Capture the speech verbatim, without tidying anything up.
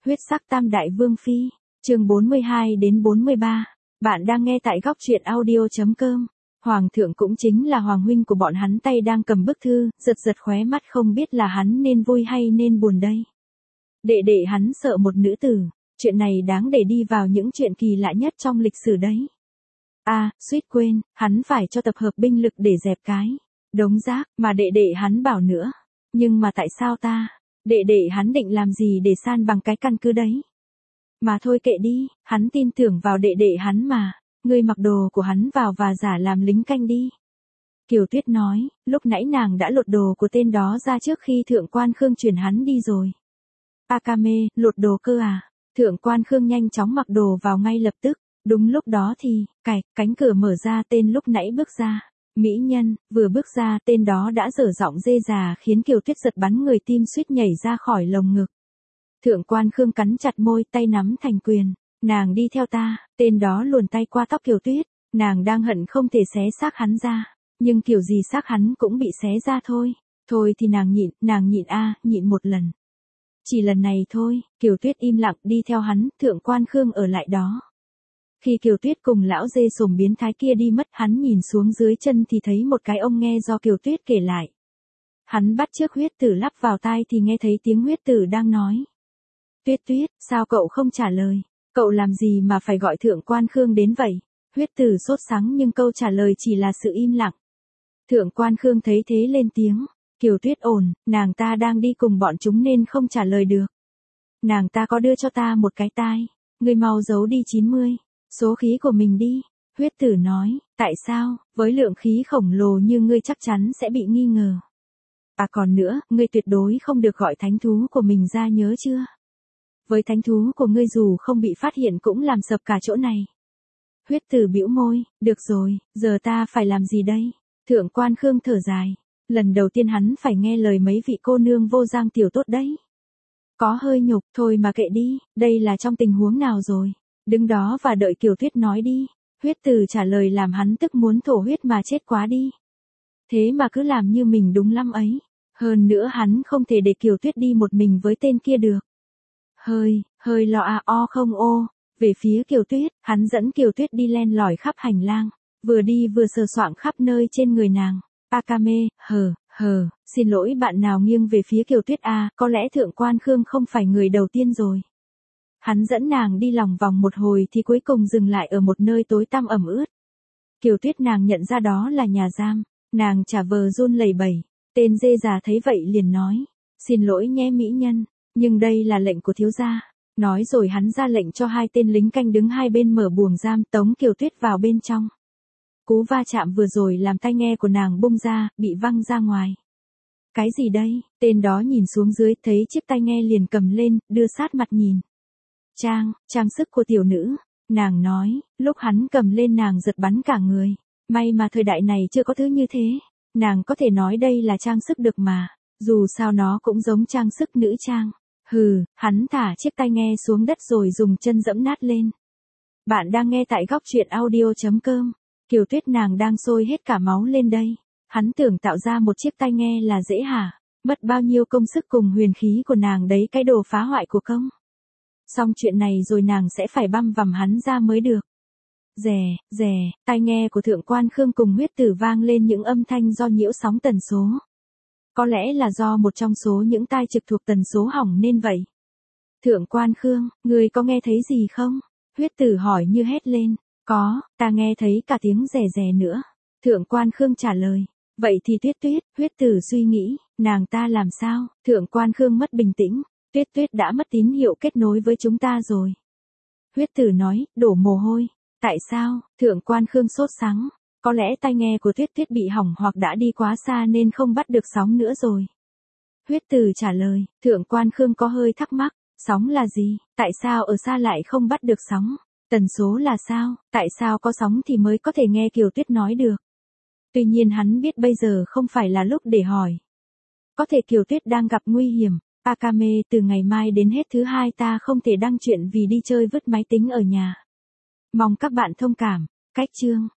Huyết sắc tam đại vương phi, chương bốn mươi hai đến bốn mươi ba. Bạn đang nghe tại góc truyện audio chấm com. Hoàng thượng cũng chính là hoàng huynh của bọn hắn tay đang cầm bức thư, giật giật khóe mắt không biết là hắn nên vui hay nên buồn đây. Đệ đệ hắn sợ một nữ tử, chuyện này đáng để đi vào những chuyện kỳ lạ nhất trong lịch sử đấy. À, suýt quên, hắn phải cho tập hợp binh lực để dẹp cái đống rác mà đệ đệ hắn bảo nữa. Nhưng mà tại sao ta? Đệ đệ hắn định làm gì để san bằng cái căn cứ đấy? Mà thôi kệ đi, hắn tin tưởng vào đệ đệ hắn mà, ngươi mặc đồ của hắn vào và giả làm lính canh đi. Kiều Tuyết nói, lúc nãy nàng đã lột đồ của tên đó ra trước khi thượng quan Khương chuyển hắn đi rồi. Akame, lột đồ cơ à? Thượng quan Khương nhanh chóng mặc đồ vào ngay lập tức, đúng lúc đó thì, cạch, cánh cửa mở ra, tên lúc nãy bước ra. Mỹ nhân, vừa bước ra tên đó đã dở giọng dê già khiến Kiều Tuyết giật bắn người, tim suýt nhảy ra khỏi lồng ngực. Thượng quan Khương cắn chặt môi, tay nắm thành quyền. Nàng đi theo ta, tên đó luồn tay qua tóc Kiều Tuyết, nàng đang hận không thể xé xác hắn ra, nhưng kiểu gì xác hắn cũng bị xé ra thôi. Thôi thì nàng nhịn, nàng nhịn a, à, nhịn một lần. Chỉ lần này thôi, Kiều Tuyết im lặng đi theo hắn, thượng quan Khương ở lại đó. Khi Kiều Tuyết cùng lão dê sồm biến thái kia đi mất, hắn nhìn xuống dưới chân thì thấy một cái ông nghe do Kiều Tuyết kể lại. Hắn bắt chiếc huyết tử lắp vào tai thì nghe thấy tiếng huyết tử đang nói. Tuyết Tuyết, sao cậu không trả lời? Cậu làm gì mà phải gọi thượng quan Khương đến vậy? Huyết tử sốt sắng nhưng câu trả lời chỉ là sự im lặng. Thượng quan Khương thấy thế lên tiếng. Kiều Tuyết ổn, nàng ta đang đi cùng bọn chúng nên không trả lời được. Nàng ta có đưa cho ta một cái tai. Ngươi mau giấu đi chín mươi. Số khí của mình đi. Huyết tử nói, tại sao, với lượng khí khổng lồ như ngươi chắc chắn sẽ bị nghi ngờ. À còn nữa, ngươi tuyệt đối không được gọi thánh thú của mình ra, nhớ chưa? Với thánh thú của ngươi dù không bị phát hiện cũng làm sập cả chỗ này. Huyết tử bĩu môi, được rồi, giờ ta phải làm gì đây? Thượng quan Khương thở dài. Lần đầu tiên hắn phải nghe lời mấy vị cô nương vô giang tiểu tốt đấy. Có hơi nhục, thôi mà kệ đi, đây là trong tình huống nào rồi? Đứng đó và đợi Kiều Tuyết nói đi. Huyết tử trả lời làm hắn tức muốn thổ huyết mà chết quá đi. Thế mà cứ làm như mình đúng lắm ấy. Hơn nữa hắn không thể để Kiều Tuyết đi một mình với tên kia được. Hơi, hơi lo a o không ô. Về phía Kiều Tuyết, hắn dẫn Kiều Tuyết đi len lỏi khắp hành lang. Vừa đi vừa sờ soạng khắp nơi trên người nàng. Akame, hờ, hờ, xin lỗi bạn nào nghiêng về phía Kiều Tuyết a, có lẽ thượng quan Khương không phải người đầu tiên rồi. Hắn dẫn nàng đi lòng vòng một hồi thì cuối cùng dừng lại ở một nơi tối tăm ẩm ướt. Kiều Tuyết nàng nhận ra đó là nhà giam, nàng chả vờ run lẩy bẩy. Tên dê già thấy vậy liền nói, xin lỗi nhé mỹ nhân, nhưng đây là lệnh của thiếu gia. Nói rồi hắn ra lệnh cho hai tên lính canh đứng hai bên mở buồng giam tống Kiều Tuyết vào bên trong. Cú va chạm vừa rồi làm tai nghe của nàng bung ra, bị văng ra ngoài. Cái gì đây? Tên đó nhìn xuống dưới thấy chiếc tai nghe liền cầm lên, đưa sát mặt nhìn. Trang, trang sức của tiểu nữ, nàng nói, lúc hắn cầm lên nàng giật bắn cả người. May mà thời đại này chưa có thứ như thế. Nàng có thể nói đây là trang sức được mà, dù sao nó cũng giống trang sức nữ trang. Hừ, hắn thả chiếc tai nghe xuống đất rồi dùng chân dẫm nát lên. Bạn đang nghe tại góc truyện audio chấm com. Kiều Tuyết nàng đang sôi hết cả máu lên đây. Hắn tưởng tạo ra một chiếc tai nghe là dễ hả? Mất bao nhiêu công sức cùng huyền khí của nàng đấy, cái đồ phá hoại của công. Xong chuyện này rồi nàng sẽ phải băm vằm hắn ra mới được. Rè, rè, tai nghe của thượng quan Khương cùng huyết tử vang lên những âm thanh do nhiễu sóng tần số. Có lẽ là do một trong số những tai trực thuộc tần số hỏng nên vậy. Thượng quan Khương, người có nghe thấy gì không? Huyết tử hỏi như hét lên. Có, ta nghe thấy cả tiếng rè rè nữa. Thượng quan Khương trả lời. Vậy thì Tuyết Tuyết, huyết tử suy nghĩ, nàng ta làm sao? Thượng quan Khương mất bình tĩnh. Tuyết Tuyết đã mất tín hiệu kết nối với chúng ta rồi. Huyết tử nói, đổ mồ hôi. Tại sao? Thượng quan Khương sốt sắng. Có lẽ tai nghe của Tuyết Tuyết bị hỏng hoặc đã đi quá xa nên không bắt được sóng nữa rồi. Huyết tử trả lời, thượng quan Khương có hơi thắc mắc. Sóng là gì? Tại sao ở xa lại không bắt được sóng? Tần số là sao? Tại sao có sóng thì mới có thể nghe Kiều Tuyết nói được? Tuy nhiên hắn biết bây giờ không phải là lúc để hỏi. Có thể Kiều Tuyết đang gặp nguy hiểm. Akame, từ ngày mai đến hết thứ hai ta không thể đăng chuyện vì đi chơi vứt máy tính ở nhà. Mong các bạn thông cảm. Cách chương.